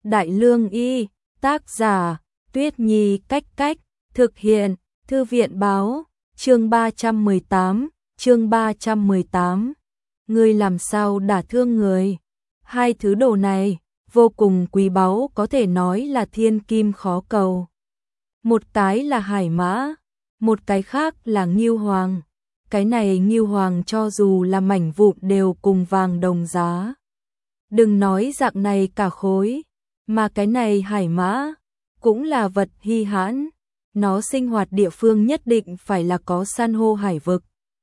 Đại Lương Y, tác giả, Tuyết Nhi Cách Cách, thực hiện, Thư viện Báo, chương 318, Ngươi làm sao đả thương người. Hai thứ đồ này, vô cùng quý báu, có thể nói là thiên kim khó cầu. Một cái là hải mã, một cái khác là ngưu hoàng. Cái này ngưu hoàng cho dù là mảnh vụn đều cùng vàng đồng giá. Đừng nói dạng này cả khối, mà cái này hải mã cũng là vật hy hãn. Nó sinh hoạt địa phương nhất định phải là có san hô hải vực.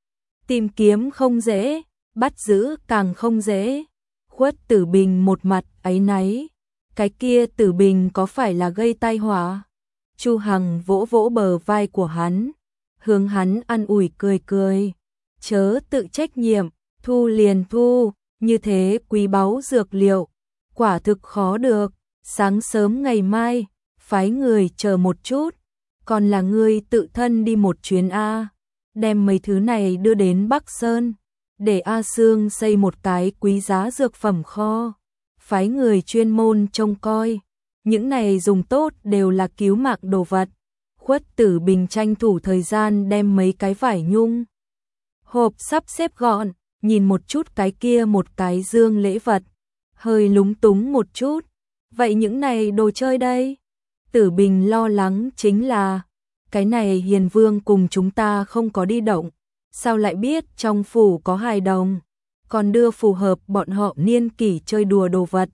Tìm kiếm không dễ, bắt giữ càng không dễ. Khuất Tử Bình một mặt áy náy. Cái kia Tử Bình có phải là gây tai họa? Chu Hằng vỗ vỗ bờ vai của hắn, hướng hắn an ủi cười cười. Chớ tự trách nhiệm, thu liền thu, như thế quý báu dược liệu, quả thực khó được. Sáng sớm ngày mai, phái người chờ một chút, còn là ngươi tự thân đi một chuyến A, đem mấy thứ này đưa đến Bắc Sơn, để A Sương xây một cái quý giá dược phẩm kho, phái người chuyên môn trông coi. Những này dùng tốt đều là cứu mạng đồ vật. Khuất Tử Bình tranh thủ thời gian đem mấy cái vải nhung hộp sắp xếp gọn, nhìn một chút cái kia một cái dương lễ vật, hơi lúng túng một chút. Vậy những này đồ chơi đây? Tử Bình lo lắng chính là, cái này Hiền Vương cùng chúng ta không có đi động, sao lại biết trong phủ có hài đồng, còn đưa phù hợp bọn họ niên kỷ chơi đùa đồ vật.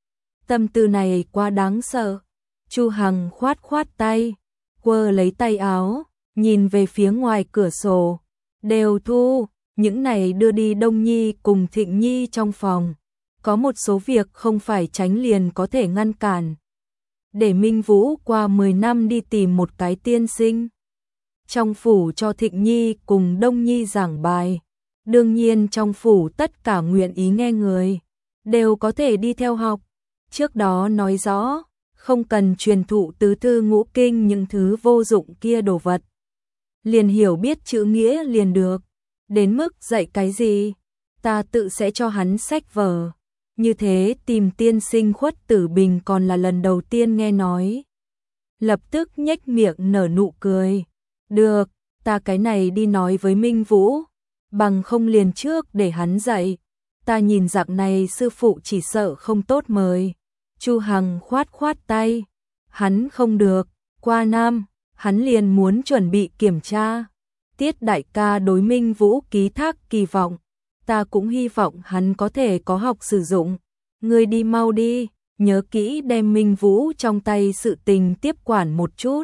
Tâm tư này quá đáng sợ. Chu Hằng khoát khoát tay, quơ lấy tay áo, nhìn về phía ngoài cửa sổ. Đều thu, những này đưa đi Đông Nhi cùng Thịnh Nhi trong phòng. Có một số việc không phải tránh liền có thể ngăn cản. Để Minh Vũ qua 10 năm đi tìm một cái tiên sinh. Trong phủ cho Thịnh Nhi cùng Đông Nhi giảng bài. Đương nhiên trong phủ tất cả nguyện ý nghe người đều có thể đi theo học. Trước đó nói rõ, không cần truyền thụ tứ thư ngũ kinh những thứ vô dụng kia đồ vật. Liền hiểu biết chữ nghĩa liền được. Đến mức dạy cái gì, ta tự sẽ cho hắn sách vở. Như thế tìm tiên sinh Khuất Tử Bình còn là lần đầu tiên nghe nói. Lập tức nhếch miệng nở nụ cười. Được, ta cái này đi nói với Minh Vũ, bằng không liền trước để hắn dạy. Ta nhìn dạng này sư phụ chỉ sợ không tốt mời. Chu Hằng khoát khoát tay. Hắn không được, qua năm, hắn liền muốn chuẩn bị kiểm tra. Tiết đại ca đối Minh Vũ ký thác kỳ vọng. Ta cũng hy vọng hắn có thể có học sử dụng. Ngươi đi mau đi, nhớ kỹ đem Minh Vũ trong tay sự tình tiếp quản một chút.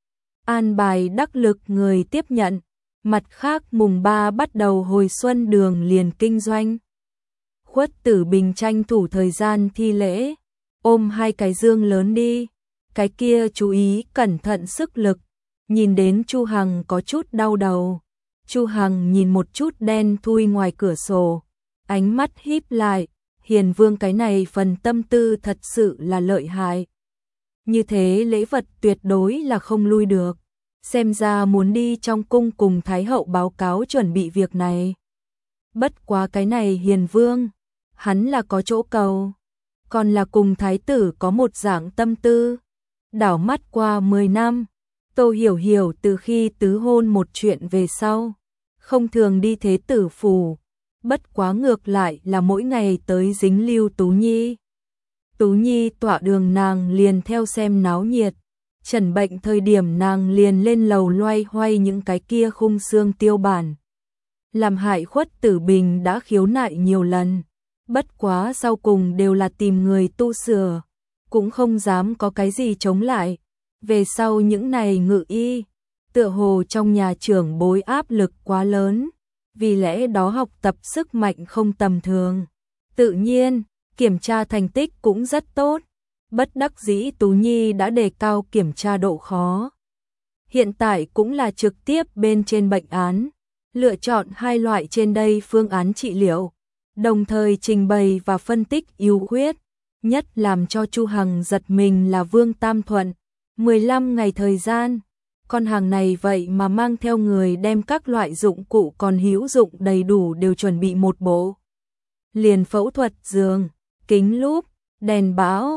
An bài đắc lực người tiếp nhận. Mặt khác mùng 3 bắt đầu hồi xuân đường liền kinh doanh. Khuất Tử Bình tranh thủ thời gian thi lễ, ôm hai cái dương lớn đi. Cái kia chú ý cẩn thận sức lực. Nhìn đến Chu Hằng có chút đau đầu. Chu Hằng nhìn một chút đen thui ngoài cửa sổ, ánh mắt híp lại. Hiền Vương cái này phần tâm tư thật sự là lợi hại. Như thế lễ vật tuyệt đối là không lui được. Xem ra muốn đi trong cung cùng Thái hậu báo cáo chuẩn bị việc này. Bất quá cái này Hiền Vương, hắn là có chỗ cầu, còn là cùng Thái tử có một dạng tâm tư. Đảo mắt qua 10 năm, Tô Hiểu Hiểu từ khi tứ hôn một chuyện về sau, không thường đi thế tử phủ. Bất quá ngược lại là mỗi ngày tới dính Lưu Tú Nhi. Tú Nhi tọa đường nàng liền theo xem náo nhiệt. Trần bệnh thời điểm nàng liền lên lầu loay hoay những cái kia khung xương tiêu bản. Làm hại Khuất Tử Bình đã khiếu nại nhiều lần. Bất quá sau cùng đều là tìm người tu sửa. Cũng không dám có cái gì chống lại. Về sau những này ngự y, tựa hồ trong nhà trưởng bối áp lực quá lớn. Vì lẽ đó học tập sức mạnh không tầm thường. Tự nhiên, kiểm tra thành tích cũng rất tốt. Bất đắc dĩ Tú Nhi đã đề cao kiểm tra độ khó. Hiện tại cũng là trực tiếp bên trên bệnh án, lựa chọn hai loại trên đây phương án trị liệu, đồng thời trình bày và phân tích ưu khuyết. Nhất làm cho Chu Hằng giật mình là Vương Tam Thuận, 15 ngày thời gian. Con hàng này vậy mà mang theo người đem các loại dụng cụ còn hữu dụng đầy đủ đều chuẩn bị một bộ. Liền phẫu thuật giường, kính lúp, đèn bão,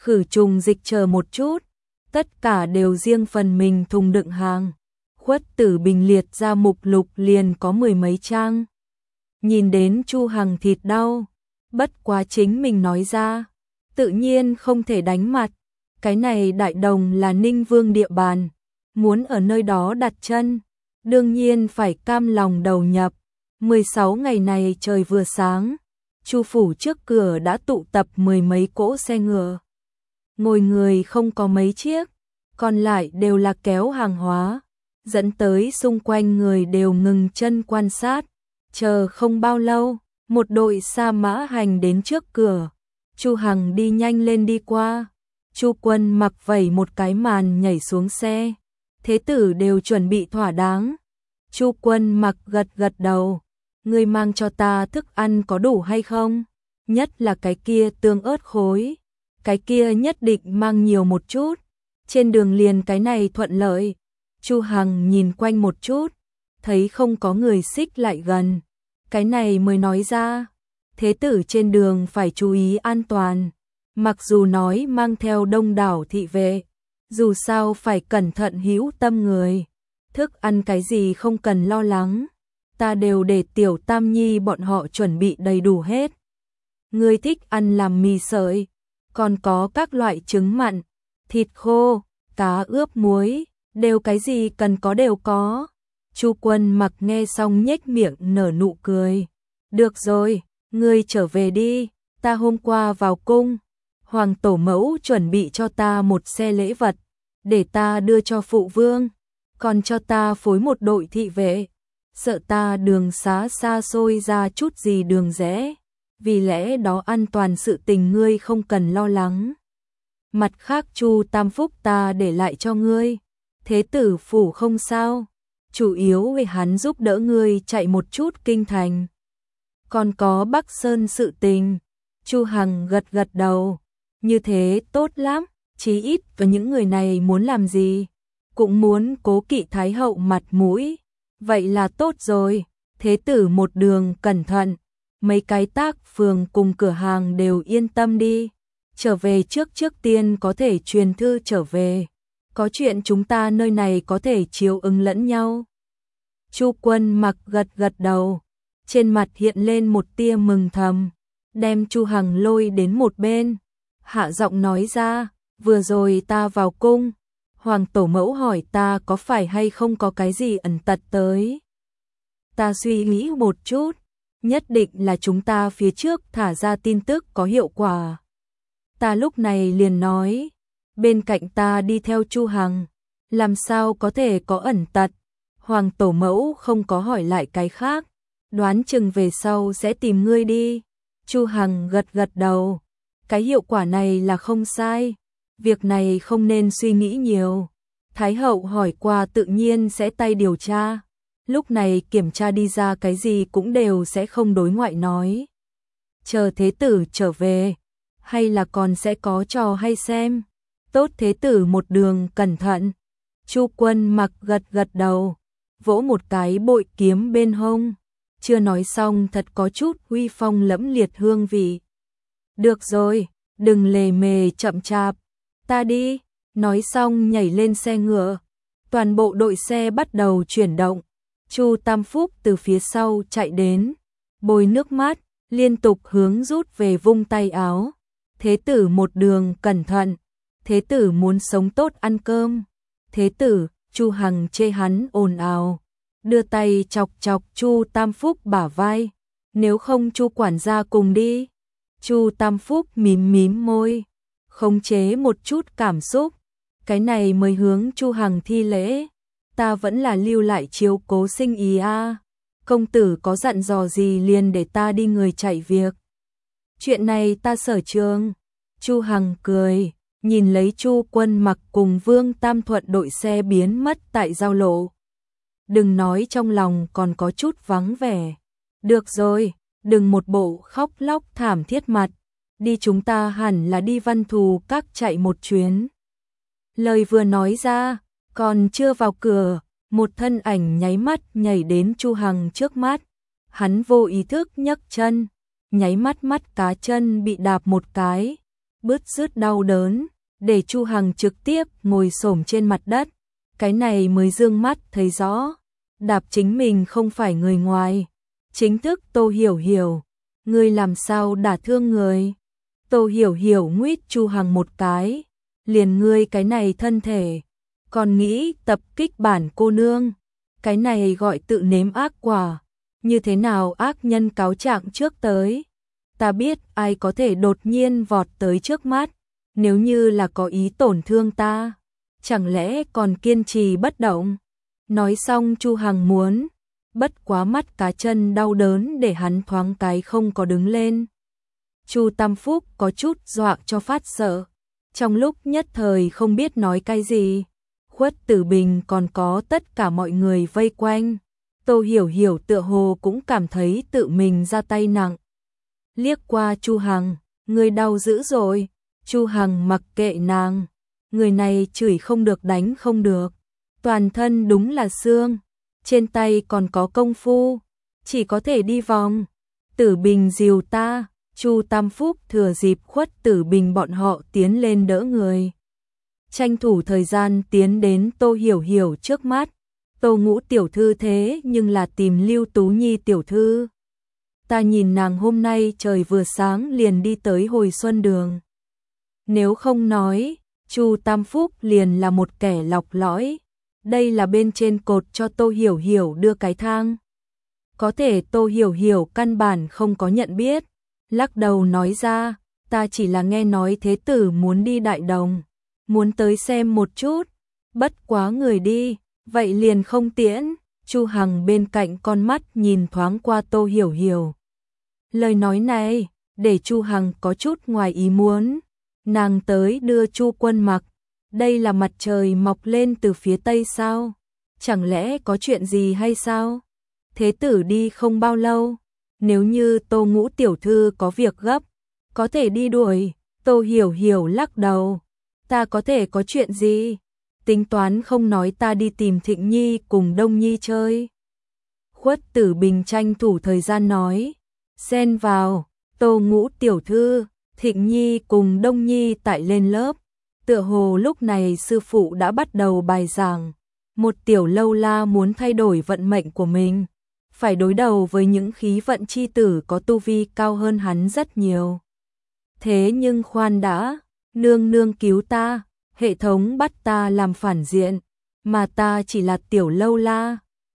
khử trùng dịch chờ một chút, tất cả đều riêng phần mình thùng đựng hàng. Khuất Tử Bình liệt ra mục lục liền có 10 mấy trang. Nhìn đến Chu Hằng thịt đau, bất quá chính mình nói ra, tự nhiên không thể đánh mặt. Cái này Đại Đồng là Ninh Vương địa bàn, muốn ở nơi đó đặt chân, đương nhiên phải cam lòng đầu nhập. 16 ngày này trời vừa sáng, Chu phủ trước cửa đã tụ tập 10 mấy cỗ xe ngựa. Ngồi người không có mấy chiếc, còn lại đều là kéo hàng hóa, dẫn tới xung quanh người đều ngừng chân quan sát. Chờ không bao lâu, một đội sa mã hành đến trước cửa. Chu Hằng đi nhanh lên đi qua. Chu Quân mặc vẩy một cái màn nhảy xuống xe. Thế tử đều chuẩn bị thỏa đáng. Chu Quân mặc gật gật đầu. Ngươi mang cho ta thức ăn có đủ hay không? Nhất là cái kia tương ớt khối. Cái kia nhất định mang nhiều một chút. Trên đường liền cái này thuận lợi. Chu Hằng nhìn quanh một chút, thấy không có người xích lại gần. Cái này mới nói ra, thế tử trên đường phải chú ý an toàn. Mặc dù nói mang theo đông đảo thị vệ, dù sao phải cẩn thận hữu tâm người. Thức ăn cái gì không cần lo lắng, ta đều để Tiểu Tam Nhi bọn họ chuẩn bị đầy đủ hết. Ngươi thích ăn làm mì sợi, còn có các loại trứng mặn, thịt khô, cá ướp muối, đều cái gì cần có đều có. Chu Quân mặc nghe xong nhếch miệng nở nụ cười. Được rồi, ngươi trở về đi, ta hôm qua vào cung, Hoàng tổ mẫu chuẩn bị cho ta một xe lễ vật, để ta đưa cho phụ vương, còn cho ta phối một đội thị vệ, sợ ta đường xá xa xôi ra chút gì đường rẽ, vì lẽ đó an toàn sự tình ngươi không cần lo lắng. Mặt khác Chu Tam Phúc ta để lại cho ngươi, thế tử phủ không sao, chủ yếu vì hắn giúp đỡ ngươi chạy một chút kinh thành. Còn có Bắc Sơn sự tình, Chu Hằng gật gật đầu, như thế tốt lắm, chí ít và những người này muốn làm gì, cũng muốn cố kỵ Thái hậu mặt mũi, vậy là tốt rồi. Thế tử một đường cẩn thận, mấy cái tác phường cùng cửa hàng đều yên tâm đi, trở về trước tiên có thể truyền thư trở về, có chuyện chúng ta nơi này có thể chiếu ứng lẫn nhau. Chu Quân mặc gật gật đầu, trên mặt hiện lên một tia mừng thầm, đem Chu Hằng lôi đến một bên, hạ giọng nói ra, vừa rồi ta vào cung, Hoàng tổ mẫu hỏi ta có phải hay không có cái gì ẩn tật tới. Ta suy nghĩ một chút, nhất định là chúng ta phía trước thả ra tin tức có hiệu quả. Ta lúc này liền nói, bên cạnh ta đi theo Chu Hằng, làm sao có thể có ẩn tật. Hoàng tổ mẫu không có hỏi lại cái khác, đoán chừng về sau sẽ tìm ngươi đi. Chu Hằng gật gật đầu, cái hiệu quả này là không sai, việc này không nên suy nghĩ nhiều. Thái hậu hỏi qua tự nhiên sẽ tay điều tra, lúc này kiểm tra đi ra cái gì cũng đều sẽ không đối ngoại nói. Chờ thế tử trở về, hay là còn sẽ có trò hay xem. Tốt, thế tử một đường cẩn thận. Chu Quân mặc gật gật đầu, vỗ một cái bội kiếm bên hông, chưa nói xong thật có chút uy phong lẫm liệt hương vị. Được rồi, đừng lề mề chậm chạp, ta đi. Nói xong nhảy lên xe ngựa, toàn bộ đội xe bắt đầu chuyển động. Chu Tam Phúc từ phía sau chạy đến, bôi nước mắt, liên tục hướng rút về vung tay áo. Thế tử một đường cẩn thận, thế tử muốn sống tốt ăn cơm. Thế tử, Chu Hằng chê hắn ồn ào, đưa tay chọc chọc Chu Tam Phúc bả vai, nếu không Chu quản gia cùng đi. Chu Tam Phúc mím mím môi, khống chế một chút cảm xúc, cái này mới hướng Chu Hằng thi lễ, ta vẫn là lưu lại chiếu cố sinh ý a. Công tử có dặn dò gì liền để ta đi người chạy việc. Chuyện này ta sở trường. Chu Hằng cười, nhìn lấy Chu Quân mặc cùng Vương Tam Thuận đội xe biến mất tại giao lộ. Đừng nói trong lòng còn có chút vắng vẻ. Được rồi, đừng một bộ khóc lóc thảm thiết mặt, đi chúng ta hẳn là đi Văn Thù Các chạy một chuyến. Lời vừa nói ra, còn chưa vào cửa, một thân ảnh nháy mắt nhảy đến Chu Hằng trước mắt. Hắn vô ý thức nhấc chân, nháy mắt mắt cá chân bị đạp một cái, bứt rứt đau đớn, để Chu Hằng trực tiếp ngồi xổm trên mặt đất, cái này mới dương mắt thấy rõ, đạp chính mình không phải người ngoài, chính thức Tô Hiểu Hiểu, ngươi làm sao đả thương người? Tô Hiểu Hiểu nguýt Chu Hằng một cái, liền ngươi cái này thân thể, còn nghĩ tập kích bản cô nương, cái này gọi tự nếm ác quả, như thế nào ác nhân cáo trạng trước tới. Ta biết ai có thể đột nhiên vọt tới trước mắt, nếu như là có ý tổn thương ta, chẳng lẽ còn kiên trì bất động. Nói xong Chu Hằng muốn, bất quá mắt cá chân đau đớn để hắn thoáng cái không có đứng lên. Chu Tam Phúc có chút dọa cho phát sợ, trong lúc nhất thời không biết nói cái gì. Khuất Tử Bình còn có tất cả mọi người vây quanh. Tô Hiểu Hiểu tựa hồ cũng cảm thấy tự mình ra tay nặng. Liếc qua Chu Hằng, người đau dữ rồi. Chu Hằng mặc kệ nàng, người này chửi không được đánh không được, toàn thân đúng là xương, trên tay còn có công phu, chỉ có thể đi vòng. Tử Bình dìu ta. Chu Tam Phúc thừa dịp Khuất Tử Bình bọn họ tiến lên đỡ người, tranh thủ thời gian tiến đến Tô Hiểu Hiểu trước mắt. Tô Ngũ tiểu thư thế nhưng là tìm Lưu Tú Nhi tiểu thư. Ta nhìn nàng hôm nay trời vừa sáng liền đi tới Hồi Xuân Đường. Nếu không nói, Chu Tam Phúc liền là một kẻ lọc lõi. Đây là bên trên cột cho Tô Hiểu Hiểu đưa cái thang. Có thể Tô Hiểu Hiểu căn bản không có nhận biết, lắc đầu nói ra, ta chỉ là nghe nói thế tử muốn đi Đại Đồng, muốn tới xem một chút, bất quá người đi, vậy liền không tiễn. Chu Hằng bên cạnh con mắt nhìn thoáng qua Tô Hiểu Hiểu. Lời nói này, để Chu Hằng có chút ngoài ý muốn, nàng tới đưa Chu Quân mặc, đây là mặt trời mọc lên từ phía tây sao? Chẳng lẽ có chuyện gì hay sao? Thế tử đi không bao lâu, nếu như Tô Ngũ tiểu thư có việc gấp, có thể đi đuổi. Tô Hiểu Hiểu lắc đầu, ta có thể có chuyện gì? Tính toán không nói ta đi tìm Thịnh Nhi cùng Đông Nhi chơi. Khuất Tử Bình tranh thủ thời gian nói, xen vào, Tô Ngũ tiểu thư, Thịnh Nhi cùng Đông Nhi tại lên lớp, tựa hồ lúc này sư phụ đã bắt đầu bài giảng, một tiểu lâu la muốn thay đổi vận mệnh của mình, phải đối đầu với những khí vận chi tử có tu vi cao hơn hắn rất nhiều. Thế nhưng khoan đã, nương nương cứu ta, hệ thống bắt ta làm phản diện, mà ta chỉ là tiểu lâu la,